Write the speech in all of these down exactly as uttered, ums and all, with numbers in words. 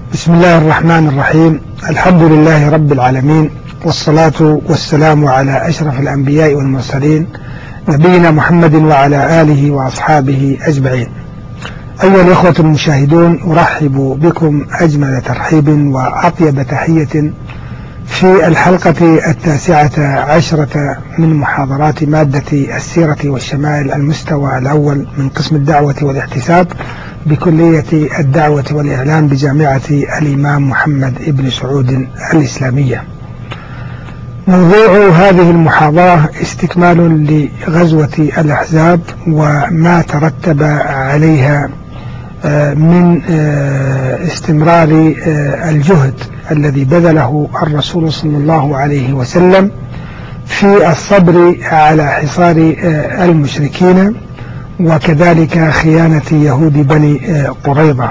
بسم الله الرحمن الرحيم. الحمد لله رب العالمين، والصلاة والسلام على أشرف الأنبياء والمرسلين نبينا محمد وعلى آله وأصحابه أجمعين. أيها الأخوة المشاهدون، أرحب بكم أجمل ترحيب وأطيب تحية في الحلقة التاسعة عشرة من محاضرات مادة السيرة والشمائل المستوى الأول من قسم الدعوة والاحتساب بكلية الدعوة والإعلام بجامعة الإمام محمد بن سعود الإسلامية. موضوع هذه المحاضرة استكمال لغزوة الأحزاب وما ترتب عليها من استمرار الجهد الذي بذله الرسول صلى الله عليه وسلم في الصبر على حصار المشركين وكذلك خيانة يهود بني قريظة.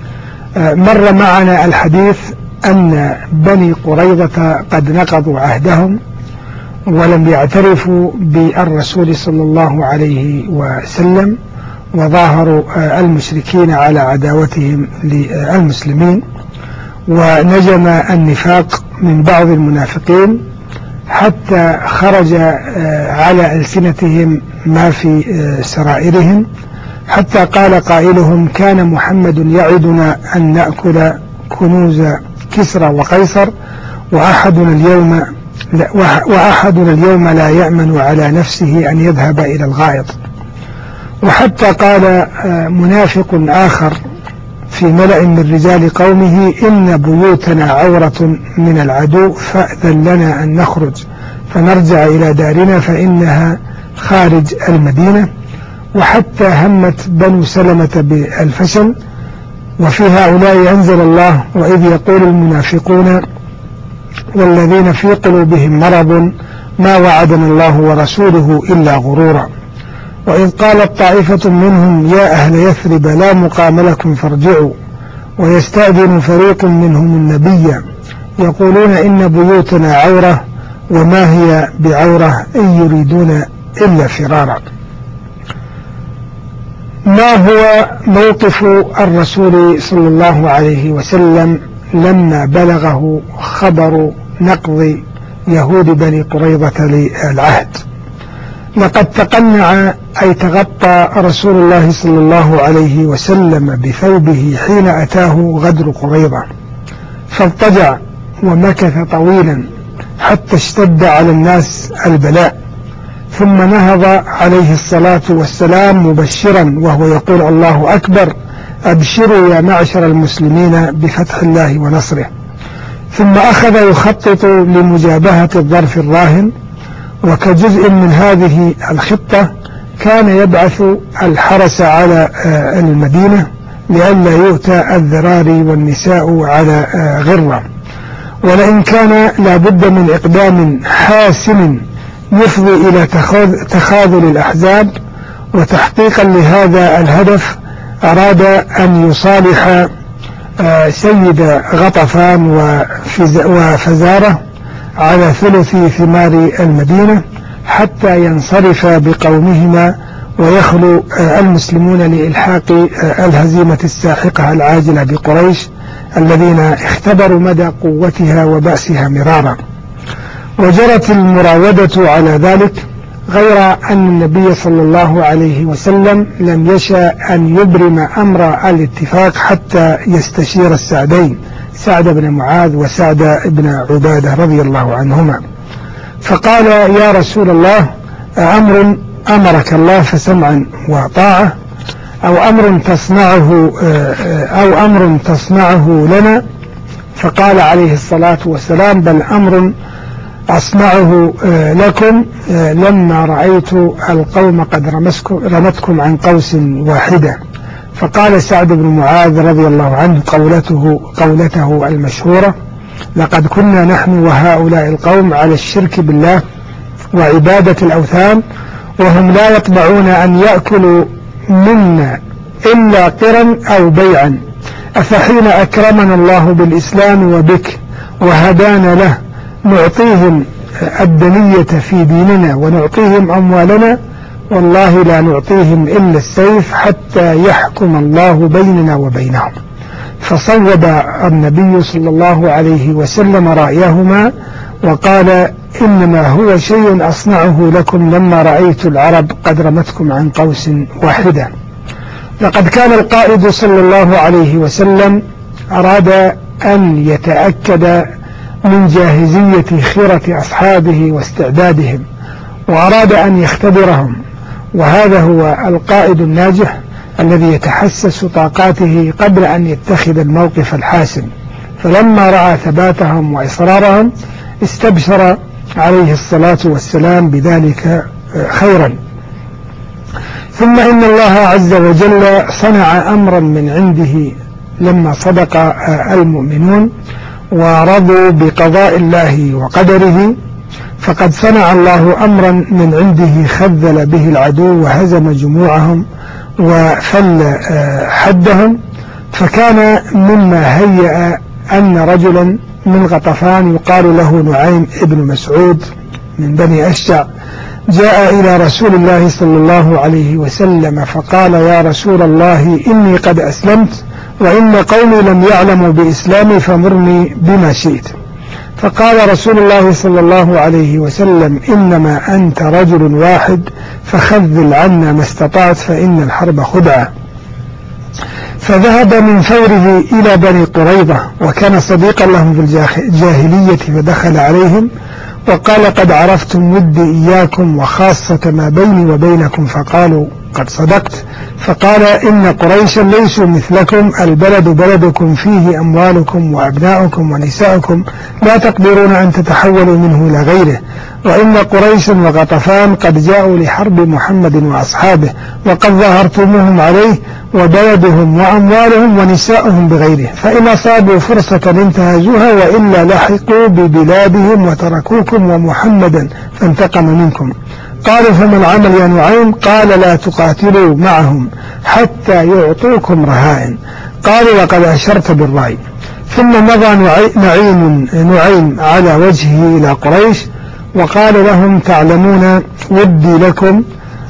مر معنا الحديث أن بني قريظة قد نقضوا عهدهم ولم يعترفوا بالرسول صلى الله عليه وسلم، وظاهروا المشركين على عداوتهم للمسلمين، ونجم النفاق من بعض المنافقين حتى خرج على ألسنتهم ما في سرائرهم، حتى قال قائلهم: كان محمد يعدنا أن نأكل كنوز كسرى وقيصر وأحدنا اليوم وأحدنا اليوم لا يأمن على نفسه أن يذهب إلى الغائط. وحتى قال منافق آخر في ملأ من رجال قومه: إن بيوتنا عورة من العدو فأذن لنا أن نخرج فنرجع إلى دارنا فإنها خارج المدينة. وحتى همت بنو سلمة بالفشل، وفي هؤلاء أنزل الله: وإذ يقول المنافقون والذين في قلوبهم مرض ما وعدنا الله ورسوله إلا غرورا. وإذ قالت طائفة منهم يا أهل يثرب لا مقام لكم فارجعوا ويستأذن فريق منهم النبي يقولون إن بيوتنا عورة وما هي بعورة إن يريدون إلا فرارا. ما هو موقف الرسول صلى الله عليه وسلم لما بلغه خبر نقض يهود بني قريظة للعهد؟ لقد تقنع أي تغطى رسول الله صلى الله عليه وسلم بثوبه حين أتاه غدر قريظة، فاضطجع ومكث طويلا حتى اشتد على الناس البلاء، ثم نهض عليه الصلاة والسلام مبشرا وهو يقول: الله أكبر، أبشروا يا معشر المسلمين بفتح الله ونصره. ثم أخذ يخطط لمجابهة الظرف الراهن، وكجزء من هذه الخطة كان يبعث الحرس على المدينة لئلا يؤتى الذراري والنساء على غرة. ولئن كان لابد من إقدام حاسم يفضي إلى تخاذل الأحزاب، وتحقيقا لهذا الهدف أراد أن يصالح سيد غطفان وفزارة على ثلث ثمار المدينة حتى ينصرف بقومهما ويخلو المسلمون لإلحاق الهزيمة الساحقة العاجلة بقريش الذين اختبروا مدى قوتها وبأسها مرارا. وجرت المراودة على ذلك، غير أن النبي صلى الله عليه وسلم لم يشأ أن يبرم أمر الاتفاق حتى يستشير السعدين، سعد بن معاذ وسعد بن عبادة رضي الله عنهما، فقال: يا رسول الله، أمر أمرك الله فسمعا وطاعة، أو أمر تصنعه أو أمر تصنعه لنا؟ فقال عليه الصلاة والسلام: بل أمر أصنعه لكم لما رأيت القوم قد رمتكم عن قوس واحدة. فقال سعد بن معاذ رضي الله عنه قولته قولته المشهورة: لقد كنا نحن وهؤلاء القوم على الشرك بالله وعبادة الأوثان وهم لا يطمعون أن يأكلوا منا إلا قرا أو بيعا، أفحين أكرمنا الله بالإسلام وبك وهدانا له نعطيهم الدنية في ديننا ونعطيهم أموالنا؟ والله لا نعطيهم إلا السيف حتى يحكم الله بيننا وبينهم. فصوب النبي صلى الله عليه وسلم رأيهما وقال إنما هو شيء أصنعه لكم لما رأيت العرب قد رمتكم عن قوس واحدة. لقد كان القائد صلى الله عليه وسلم أراد أن يتأكد من جاهزية خيرة أصحابه واستعدادهم، وأراد أن يختبرهم، وهذا هو القائد الناجح الذي يتحسس طاقاته قبل أن يتخذ الموقف الحاسم. فلما رأى ثباتهم وإصرارهم استبشر عليه الصلاة والسلام بذلك خيرا. ثم إن الله عز وجل صنع أمرا من عنده لما صدق المؤمنون ورضوا بقضاء الله وقدره، فقد صنع الله أمرا من عنده خذل به العدو وهزم جموعهم وفل حدهم. فكان مما هيأ أن رجلا من غطفان يقال له نعيم ابن مسعود من بني أشجع جاء إلى رسول الله صلى الله عليه وسلم فقال: يا رسول الله، إني قد أسلمت وإن قومي لم يعلموا بإسلامي فمرني بما شئت. فقال رسول الله صلى الله عليه وسلم: إنما أنت رجل واحد فخذل عنا ما استطعت فإن الحرب خدعة. فذهب من فوره إلى بني قريظة وكان صديقا لهم في الجاهلية، فدخل عليهم وقال: قد عرفتم ودي إياكم وخاصة ما بيني وبينكم. فقالوا: قد صدقت. فقال: إن قريشا ليسوا مثلكم، البلد بلدكم فيه أموالكم وأبناؤكم ونساؤكم لا تقدرون أن تتحولوا منه إلى غيره، وإن قريشا وغطفان قد جاءوا لحرب محمد وأصحابه وقد ظاهرتموهم عليه، وبلدهم وأموالهم ونساؤهم بغيره، فإن أصابوا فرصة انتهزوها وإلا لحقوا ببلادهم وتركوكم ومحمدا فانتقم منكم. قالوا: فما العمل يا نعيم؟ قال: لا تقاتلوا معهم حتى يعطوكم رهائن. قالوا: لقد أشرت بالرأي. ثم مضى نعيم, نعيم على وجهه إلى قريش وقال لهم: تعلمون ودي لكم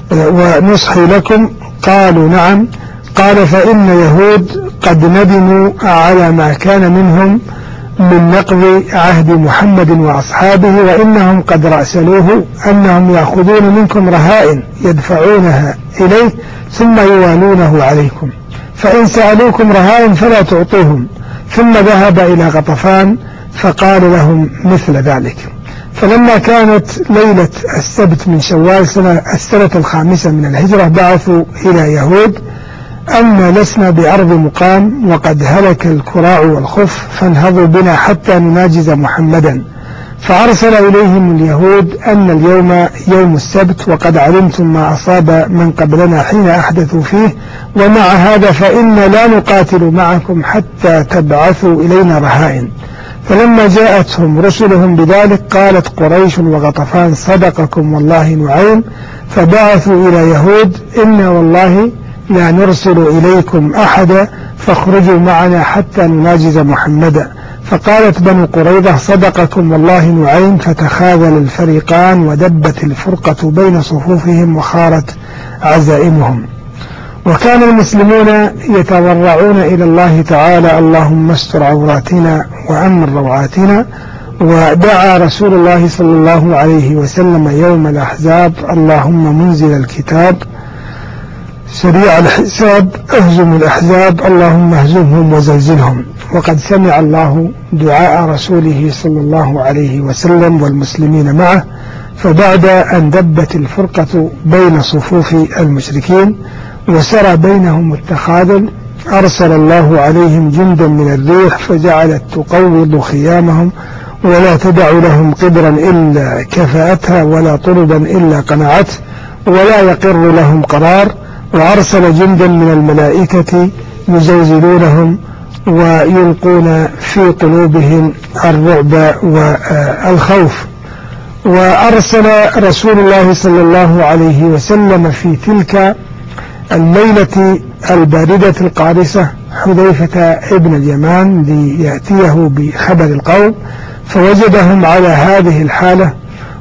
ونصحي لكم؟ قالوا: نعم. قال: فإن يهود قد ندموا على ما كان منهم من نقض عهد محمد وأصحابه، وإنهم قد رأسلوه أنهم يأخذون منكم رهائن يدفعونها إليه ثم يوالونه عليكم، فإن سألوكم رهائن فلا تعطوهم. ثم ذهب إلى غطفان فقال لهم مثل ذلك. فلما كانت ليلة السبت من شوال سنة السنة الخامسة من الهجرة بعثوا إلى يهود أن لسنا بأرض مقام وقد هلك الكراع والخف، فانهضوا بنا حتى نناجز محمدا. فأرسل إليهم اليهود أن اليوم يوم السبت وقد علمتم ما أصاب من قبلنا حين أحدثوا فيه، ومع هذا فإن لا نقاتل معكم حتى تبعثوا إلينا رهائن. فلما جاءتهم رسلهم بذلك قالت قريش وغطفان: صدقكم والله نعيم. فبعثوا إلى يهود: إنا والله لا نرسل إليكم أحدا فاخرجوا معنا حتى نناجز محمدا. فقالت بنو قريظة: صدقكم والله نعيم. فتخاذل الفريقان ودبت الفرقة بين صفوفهم وخارت عزائمهم. وكان المسلمون يتضرعون إلى الله تعالى: اللهم استر عوراتنا وأمن روعاتنا. ودعا رسول الله صلى الله عليه وسلم يوم الأحزاب: اللهم منزل الكتاب سريع الحساب اهزم الأحزاب اللهم اهزمهم وزلزلهم. وقد سمع الله دعاء رسوله صلى الله عليه وسلم والمسلمين معه، فبعد أن دبت الفرقة بين صفوف المشركين وسرى بينهم التخاذل أرسل الله عليهم جندا من الريح فجعلت تقوض خيامهم ولا تدع لهم قدرا إلا كفأتها ولا طلبا إلا قنعته ولا يقر لهم قرار. وأرسل جندا من الملائكة يزلزلونهم ويلقون في قلوبهم الرعب والخوف. وأرسل رسول الله صلى الله عليه وسلم في تلك الليلة الباردة القارسة حذيفة ابن اليمان ليأتيه بخبر القوم، فوجدهم على هذه الحالة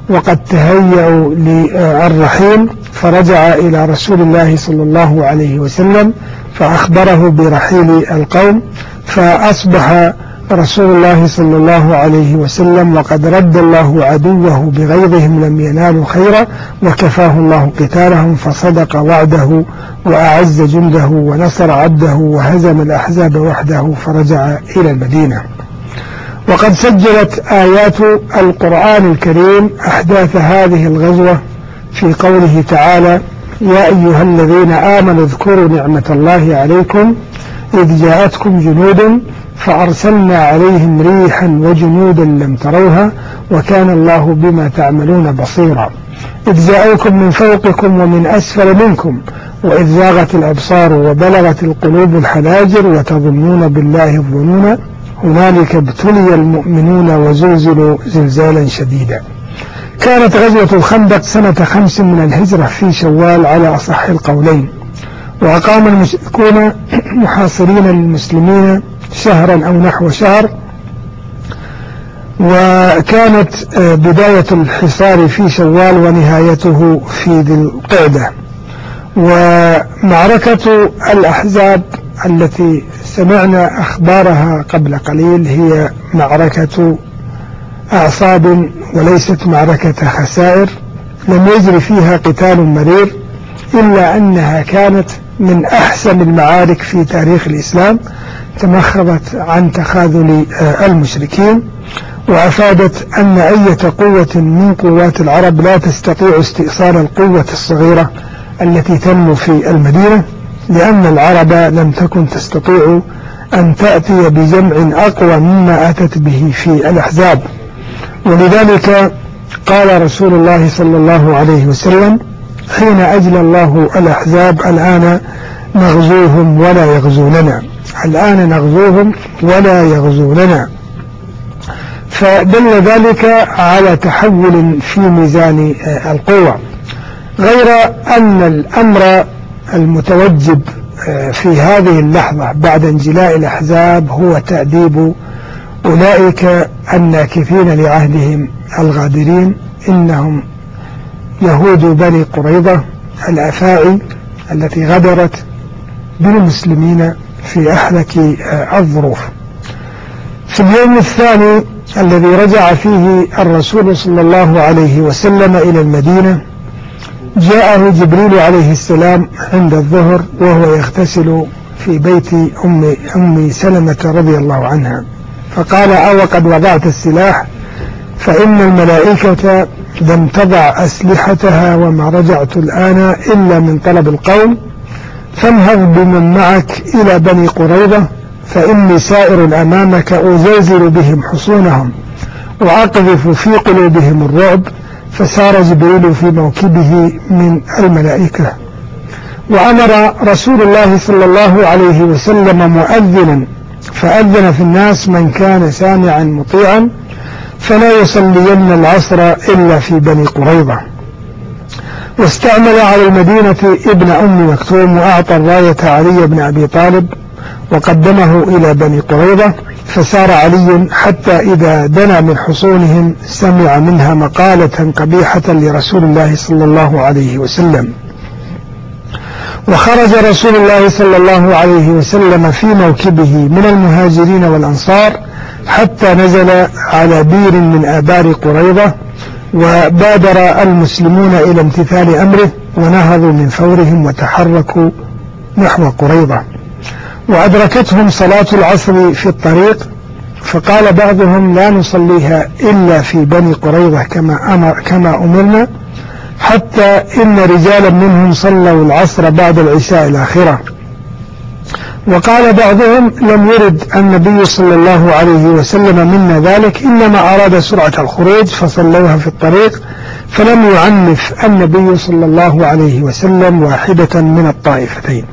وقد تهيأوا للرحيل، فرجع إلى رسول الله صلى الله عليه وسلم فأخبره برحيل القوم، فأصبح رسول الله صلى الله عليه وسلم وقد رد الله عدوه بغيظهم لم ينالوا خيرا، وكفاه الله قتالهم، فصدق وعده وأعز جنده ونصر عبده وهزم الأحزاب وحده، فرجع إلى المدينة. وقد سجلت آيات القرآن الكريم أحداث هذه الغزوة في قوله تعالى: يا أيها الذين آمنوا اذكروا نعمة الله عليكم إذ جاءتكم جنود فأرسلنا عليهم ريحا وجنودا لم تروها وكان الله بما تعملون بصيرا، إذ جاءوكم من فوقكم ومن أسفل منكم وإذ زاغت الأبصار وبلغت القلوب الحناجر وتظنون بالله الظنون هنالك ابتلي المؤمنون وزلزلوا زلزالا شديدا. كانت غزوة الخندق سنة خمس من الهجرة في شوال على أصح القولين، وأقام المشركون محاصرين للمسلمين شهرا أو نحو شهر، وكانت بداية الحصار في شوال ونهايته في ذي القعدة. ومعركة الأحزاب التي سمعنا أخبارها قبل قليل هي معركة أعصاب وليست معركة خسائر، لم يجري فيها قتال مرير، إلا أنها كانت من أحسن المعارك في تاريخ الإسلام، تمخضت عن تخاذل المشركين، وأفادت أن أي قوة من قوات العرب لا تستطيع استئصال القوة الصغيرة التي تنمو في المدينة، لأن العرب لم تكن تستطيع أن تأتي بجمع أقوى مما أتت به في الأحزاب. ولذلك قال رسول الله صلى الله عليه وسلم حين أجلى الله الأحزاب: الآن نغزوهم ولا يغزوننا، الآن نغزوهم ولا يغزوننا. فدل ذلك على تحول في ميزان القوة، غير أن الأمر المتوجب في هذه اللحظة بعد انجلاء الأحزاب هو تأديب أولئك الناكثين لعهدهم الغادرين، إنهم يهود بني قريظة الأفاعي التي غدرت بالمسلمين في أحلك الظروف. في اليوم الثاني الذي رجع فيه الرسول صلى الله عليه وسلم إلى المدينة، جاءه جبريل عليه السلام عند الظهر وهو يغتسل في بيت أم, أم سلمة رضي الله عنها، فقال: أو قد وضعت السلاح؟ فإن الملائكة لم تضع أسلحتها وما رجعت الآن إلا من طلب القوم، فانهض بمن معك إلى بني قريظة، فإني سائر أمامك أزلزل بهم حصونهم وأقذف في قلوبهم الرعب. فسار جبريل في موكبه من الملائكة. وأمر رسول الله صلى الله عليه وسلم مؤذنا فأذن في الناس من كان سامعا مطيعا، فلا يصلين العصر إلا في بني قريظة. واستعمل على المدينة ابن أم مكتوم، وأعطى الراية علي بن أبي طالب وقدمه إلى بني قريظة، فسار علي حتى إذا دنا من حصونهم سمع منها مقالة قبيحة لرسول الله صلى الله عليه وسلم. وخرج رسول الله صلى الله عليه وسلم في موكبه من المهاجرين والأنصار حتى نزل على بير من آبار قريظة، وبادر المسلمون إلى امتثال أمره ونهضوا من فورهم وتحركوا نحو قريظة. وأدركتهم صلاة العصر في الطريق، فقال بعضهم: لا نصليها إلا في بني قريظة كما, أمر كما أمرنا، حتى إن رجالا منهم صلوا العصر بعد العشاء الآخرة. وقال بعضهم: لم يرد النبي صلى الله عليه وسلم منا ذلك، إنما أراد سرعة الخروج فصلوها في الطريق، فلم يعنف النبي صلى الله عليه وسلم واحدة من الطائفتين.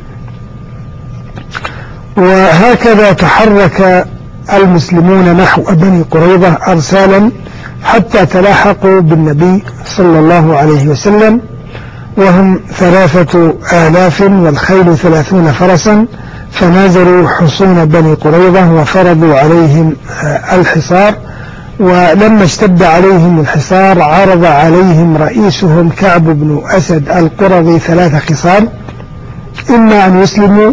وهكذا تحرك المسلمون نحو بني قريظة أرسالا حتى تلاحقوا بالنبي صلى الله عليه وسلم، وهم ثلاثة آلاف والخيل ثلاثون فرسا، فنازلوا حصون بني قريظة وفرضوا عليهم الحصار، ولما اشتد عليهم الحصار عرض عليهم رئيسهم كعب بن أسد القرظي ثلاث خصال: إما أن يسلموا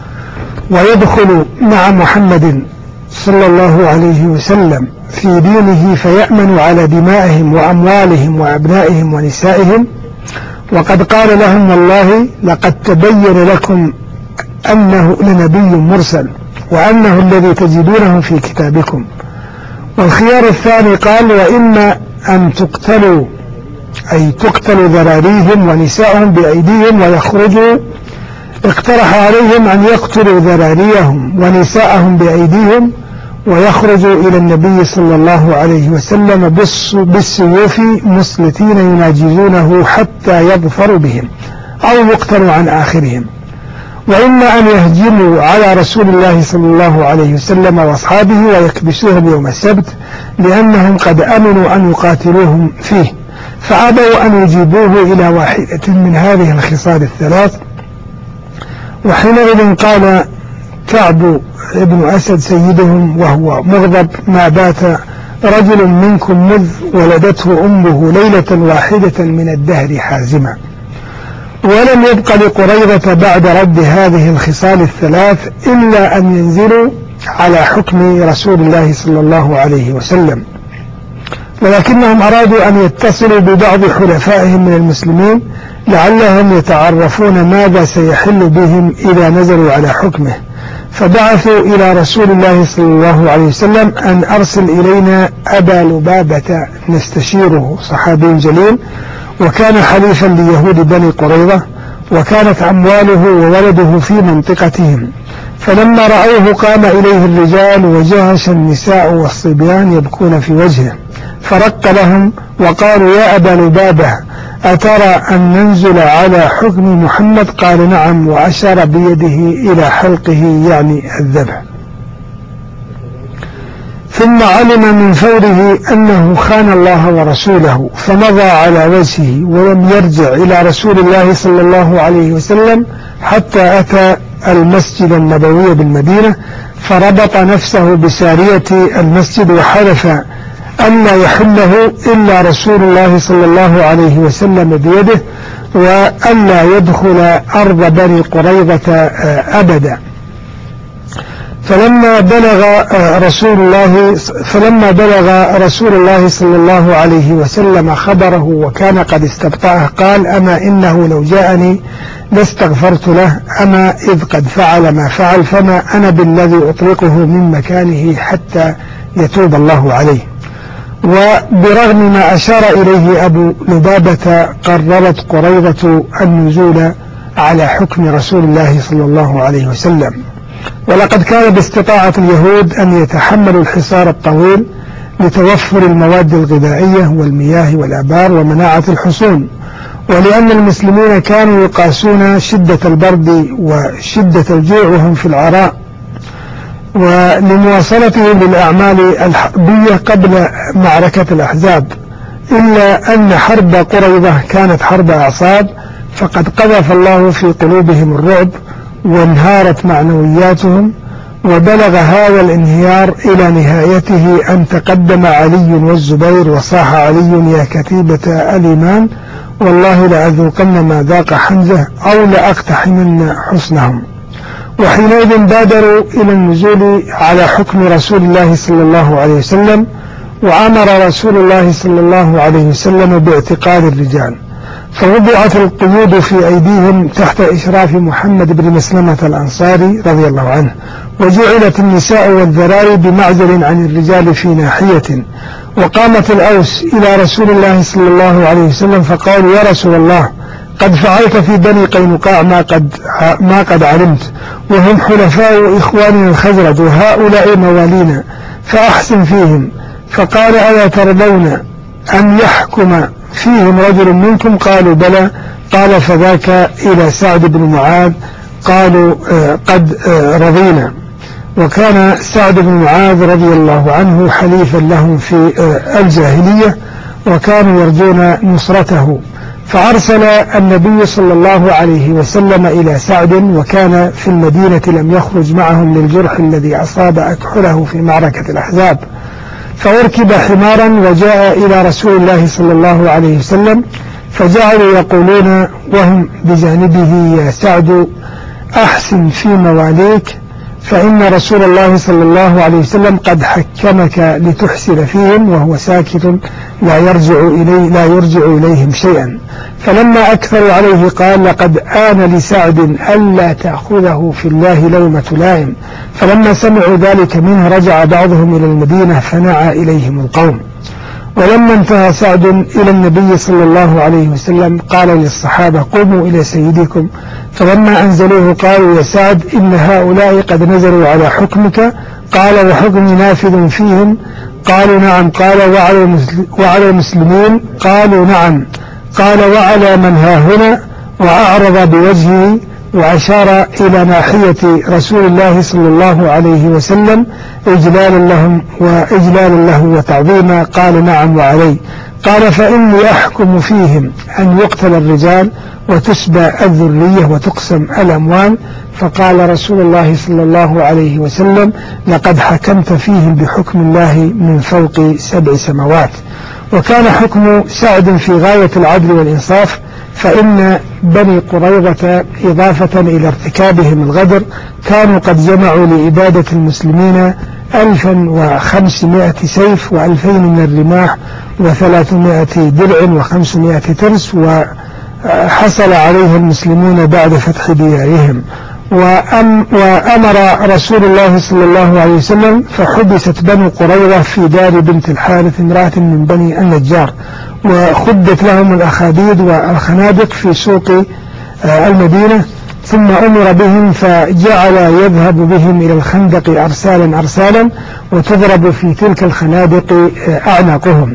ويدخلوا مع محمد صلى الله عليه وسلم في دينه فيأمنوا على دمائهم وأموالهم وأبنائهم ونسائهم، وقد قال لهم: والله لقد تبين لكم أنه لنبي مرسل وأنه الذي تجدونه في كتابكم. والخيار الثاني قال: وإما أن تقتلوا، أي تقتل ذراريهم ونسائهم بأيديهم ويخرجوا. اقترح عليهم أن يقتلوا ذراريهم ونساءهم بأيديهم ويخرجوا إلى النبي صلى الله عليه وسلم بالسيوف مسلتين يناجزونه حتى يظفروا بهم أو يقتلوا عن آخرهم. وإما أن يهجموا على رسول الله صلى الله عليه وسلم وأصحابه ويكبسوهم يوم السبت، لأنهم قد أمنوا أن يقاتلوهم فيه، فأبوا أن يجيبوه إلى واحدة من هذه الخصال الثلاث. وحينئذ قال كعب ابن أسد سيدهم وهو مغضب: ما بات رجل منكم مذ ولدته أمه ليلة واحدة من الدهر حازما. ولم يبق لقريظة بعد رد هذه الخصال الثلاث إلا أن ينزلوا على حكم رسول الله صلى الله عليه وسلم، ولكنهم أرادوا أن يتصلوا ببعض حلفائهم من المسلمين لعلهم يتعرفون ماذا سيحل بهم إذا نزلوا على حكمه، فبعثوا إلى رسول الله صلى الله عليه وسلم أن أرسل إلينا أبا لبابة نستشيره، صحابي جليل وكان حليفا ليهود بني قريظة، وكانت أمواله وولده في منطقتهم. فلما رأوه قام إليه الرجال وجهش النساء والصبيان يبكون في وجهه، فرق لهم وقالوا: يا أبا لبابة، أترى أن ننزل على حكم محمد؟ قال: نعم، وأشار بيده إلى حلقه يعني الذبح. ثم علم من فوره أنه خان الله ورسوله، فمضى على وجهه ولم يرجع إلى رسول الله صلى الله عليه وسلم حتى أتى المسجد النبوي بالمدينة، فربط نفسه بسارية المسجد وحلف أن لا يحله إلا رسول الله صلى الله عليه وسلم بيده، وأن لا يدخل أرض بني قريظة أبدا. فلما بلغ رسول الله فلما بلغ رسول الله صلى الله عليه وسلم خبره وكان قد استبطأه قال: أما إنه لو جاءني لاستغفرت له، أما إذ قد فعل ما فعل فما أنا بالذي أطلقه من مكانه حتى يتوب الله عليه. وبرغم ما أشار إليه أبو لبابة قررت قريظة النزول على حكم رسول الله صلى الله عليه وسلم. ولقد كان باستطاعة اليهود أن يتحملوا الحصار الطويل لتوفر المواد الغذائية والمياه والآبار ومناعة الحصون، ولأن المسلمين كانوا يقاسون شدة البرد وشدة الجوع وهم في العراء، ولمواصلتهم للأعمال الحربية قبل معركة الأحزاب، إلا أن حرب قريظة كانت حرب أعصاب، فقد قذف الله في قلوبهم الرعب وانهارت معنوياتهم، وبلغ هذا الانهيار إلى نهايته أن تقدم علي والزبير وصاح علي: يا كتيبة الإيمان، والله لأذوقن ما ذاق حمزة أو لأقتحمن حسنهم. وحينئذ بادروا إلى النزول على حكم رسول الله صلى الله عليه وسلم، وأمر رسول الله صلى الله عليه وسلم باعتقال الرجال، فوضعت القيود في أيديهم تحت إشراف محمد بن مسلمة الأنصاري رضي الله عنه، وجعلت النساء والذراري بمعزل عن الرجال في ناحية. وقامت الأوس إلى رسول الله صلى الله عليه وسلم فقالوا: يا رسول الله، قد فعلت في بني قينقاع ما قد, ما قد علمت، وهم حلفاء إخواننا الخزرج وهؤلاء موالينا، فأحسن فيهم. فقال: ألا ترضون أن يحكم فيهم رجل منكم؟ قالوا: بلى. قال: فذاك إلى سعد بن معاذ. قالوا: آه قد آه رضينا. وكان سعد بن معاذ رضي الله عنه حليفا لهم في آه الجاهلية، وكانوا يرجون نصرته، فأرسل النبي صلى الله عليه وسلم إلى سعد، وكان في المدينة لم يخرج معهم للجرح الذي أصاب أكحله في معركة الأحزاب، فركب حمارا وجاء إلى رسول الله صلى الله عليه وسلم، فجعلوا يقولون وهم بجانبه: يا سعد أحسن في مواليك، فإن رسول الله صلى الله عليه وسلم قد حكمك لتحسن فيهم وهو ساكت لا يرجع إليه لا يرجع إليهم شيئا. فلما أكثروا عليه قال: لقد آن لسعد ألا تأخذه في الله لومة لائم. فلما سمعوا ذلك منه رجع بعضهم إلى المدينة فنعى إليهم القوم. ولما انتهى سعد إلى النبي صلى الله عليه وسلم قال للصحابة: قوموا إلى سيدكم. فلما أنزلوه قالوا: يا سعد إن هؤلاء قد نزلوا على حكمك. قال: وحكمي نافذ فيهم؟ قالوا: نعم. قال: وعلى المسلمين؟ قالوا: نعم. قال: وعلى من ها هنا؟ وأعرض بوجهه وأشار إلى ناحية رسول الله صلى الله عليه وسلم إجلالا لهم وإجلالا له وتعظيما. قال: نعم وعلي. قال: فإني أحكم فيهم أن يقتل الرجال وتسبى الذرية وتقسم الأموال. فقال رسول الله صلى الله عليه وسلم: لقد حكمت فيهم بحكم الله من فوق سبع سماوات. وكان حكم سعد في غاية العدل والإنصاف، فإن بني قريظة إضافة إلى ارتكابهم الغدر كانوا قد جمعوا لإبادة المسلمين ألفا وخمسمائة سيف وألفين من الرماح وثلاثمائة درع وخمسمائة ترس، وحصل عليها المسلمون بعد فتح ديارهم. وأم وأمر رسول الله صلى الله عليه وسلم فحبست بنو قريظة في دار بنت الحارث امرأة من بني النجار، وخدت لهم الأخاديد والخنادق في سوق المدينة، ثم أمر بهم فجعل يذهب بهم إلى الخندق أرسالا أرسالا وتضرب في تلك الخنادق أعناقهم.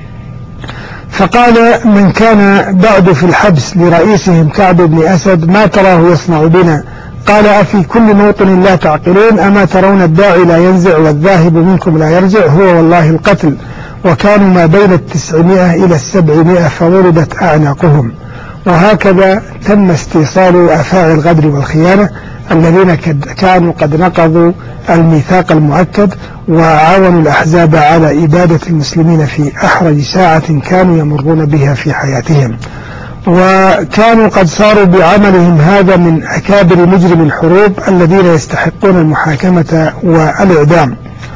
فقال من كان بعد في الحبس لرئيسهم كعب بن أسد: ما تراه يصنع بنا؟ قال: أفي كل موطن لا تعقلون؟ أما ترون الداعي لا ينزع والذاهب منكم لا يرجع؟ هو والله القتل. وكانوا ما بين التسعمائة إلى السبعمائة فضربت أعناقهم. وهكذا تم استيصال أفاعي الغدر والخيانة الذين كانوا قد نقضوا الميثاق المؤكد وعاونوا الأحزاب على إبادة المسلمين في أحرج ساعة كانوا يمرون بها في حياتهم. وكانوا قد صاروا بعملهم هذا من أكابر مجرم الحروب الذين يستحقون المحاكمة والإعدام.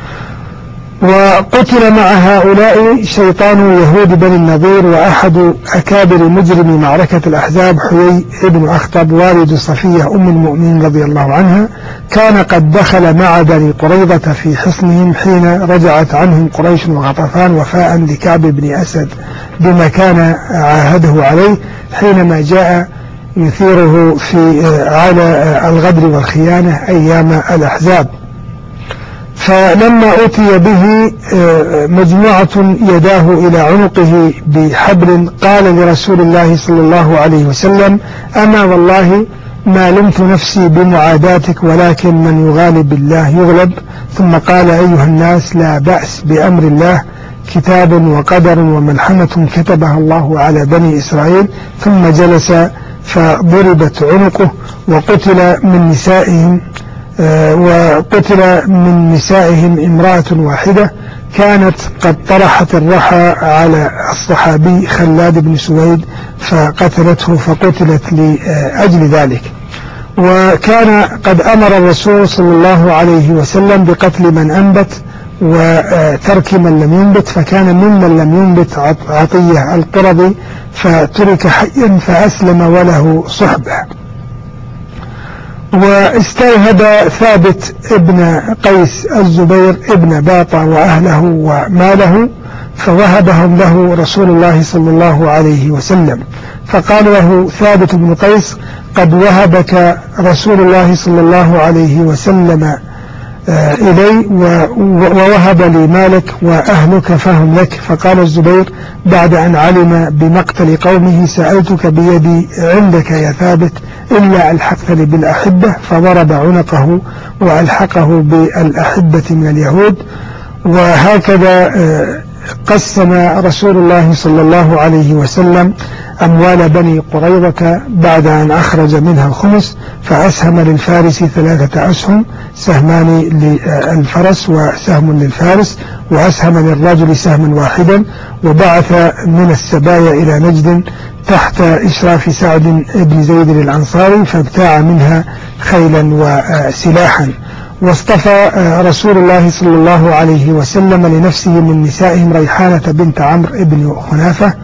وقتل مع هؤلاء شيطان يهود بني النضير وأحد أكابر مجرم معركة الأحزاب حيي بن أخطب والد صفية أم المؤمنين رضي الله عنها، كان قد دخل مع بني قريظة في حصنهم حين رجعت عنهم قريش وغطفان وفاء لكعب بن أسد بما كان عاهده عليه حينما جاء يثيره في على الغدر والخيانة أيام الأحزاب. فلما أتي به مجموعة يداه إلى عنقه بحبل قال لرسول الله صلى الله عليه وسلم: أما والله ما لمت نفسي بمعاداتك ولكن من يغالب بالله يغلب. ثم قال: أيها الناس لا بأس بأمر الله، كتاب وقدر وملحمة كتبها الله على بني إسرائيل. ثم جلس فضربت عنقه وقتل من نسائهم وقتل من نسائهم امرأة واحدة كانت قد طرحت الرحى على الصحابي خلاد بن سويد فقتلته فقتلت لأجل ذلك. وكان قد أمر الرسول صلى الله عليه وسلم بقتل من أنبت وترك من لم ينبت، فكان ممن لم ينبت عطية القرظي فترك حيا فأسلم وله صحبة. واستوهب ثابت ابن قيس الزبير ابن باطة وأهله وماله فوهبهم له رسول الله صلى الله عليه وسلم، فقال له ثابت بن قيس: قد وهبك رسول الله صلى الله عليه وسلم إلي ووهب لي مالك وأهلك فهم لك. فقال الزبير بعد أن علم بمقتل قومه: سألتك بيدي عندك يا ثابت إلا ألحقتني بالأحبة، فضرب عنقه وألحقه بالأحبة من اليهود. وهكذا قسم رسول الله صلى الله عليه وسلم أموال بني قريظة بعد أن أخرج منها الخمس، فأسهم للفارس ثلاثة أسهم، سهمان للفرس وسهم للفارس، وأسهم للرجل سهما واحدا، وبعث من السبايا إلى نجد تحت إشراف سعد بن زيد الأنصاري، فابتاع منها خيلا وسلاحا. واصطفى رسول الله صلى الله عليه وسلم لنفسه من نسائهم ريحانة بنت عمرو بن خنافة.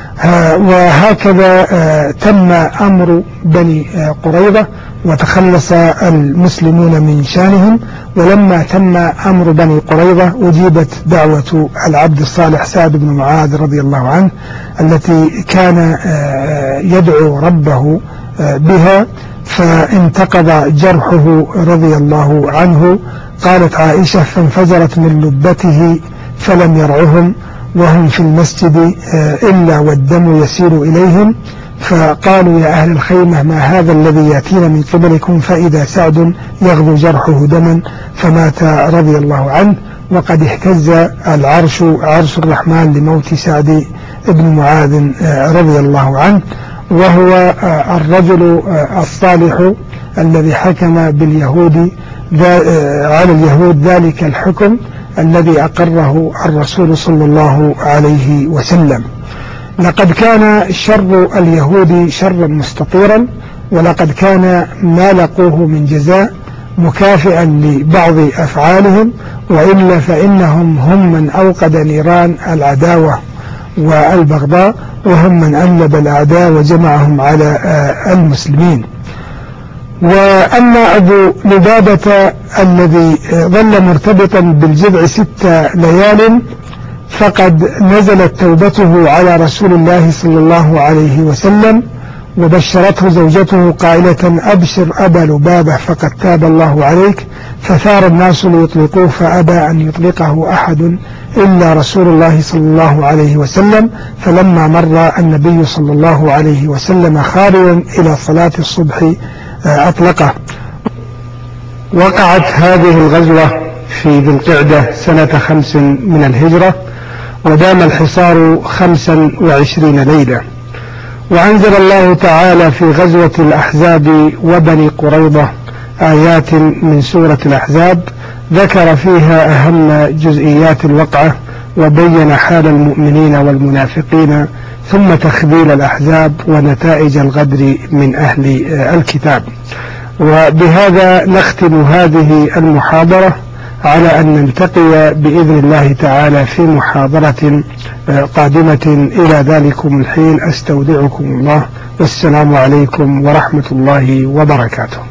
وهكذا تم أمر بني قريظة وتخلص المسلمون من شانهم. ولما تم أمر بني قريظة أجيبت دعوة العبد الصالح سعد بن معاذ رضي الله عنه التي كان يدعو ربه بها، فانتقض جرحه رضي الله عنه. قالت عائشة: فانفجرت من لبته فلم يرعهم وهم في المسجد إلا والدم يسير إليهم، فقالوا: يا أهل الخيمة ما هذا الذي يأتينا من قبلكم؟ فإذا سعد يغدو جرحه دما، فمات رضي الله عنه. وقد اهتز العرش عرش الرحمن لموت سعد بن معاذ رضي الله عنه، وهو الرجل الصالح الذي حكم باليهود على اليهود ذلك الحكم الذي أقره الرسول صلى الله عليه وسلم. لقد كان شر اليهود شرا مستطيرا، ولقد كان ما لقوه من جزاء مكافئا لبعض أفعالهم، وإلا فإنهم هم من أوقد نيران العداوة والبغضاء، وهم من أنب الأعداء وجمعهم على المسلمين. وأما أبو لبابة الذي ظل مرتبطا بالجذع ست ليال فقد نزلت توبته على رسول الله صلى الله عليه وسلم، وبشرته زوجته قائلة: أبشر أبا لبابة فقد تاب الله عليك. فثار الناس ليطلقوه فأبى أن يطلقه أحد إلا رسول الله صلى الله عليه وسلم. فلما مر النبي صلى الله عليه وسلم خارجا إلى صلاة الصبح أطلقه. وقعت هذه الغزوة في ذي القعدة سنة خمس من الهجرة، ودام الحصار خمسا وعشرين ليلة. وأنزل الله تعالى في غزوة الأحزاب وبني قريظة آيات من سورة الأحزاب ذكر فيها أهم جزئيات الوقعة، وبين حال المؤمنين والمنافقين، ثم تخذيل الأحزاب ونتائج الغدر من أهل الكتاب. وبهذا نختم هذه المحاضرة على أن نلتقي بإذن الله تعالى في محاضرة قادمة. إلى ذلكم الحين أستودعكم الله، والسلام عليكم ورحمة الله وبركاته.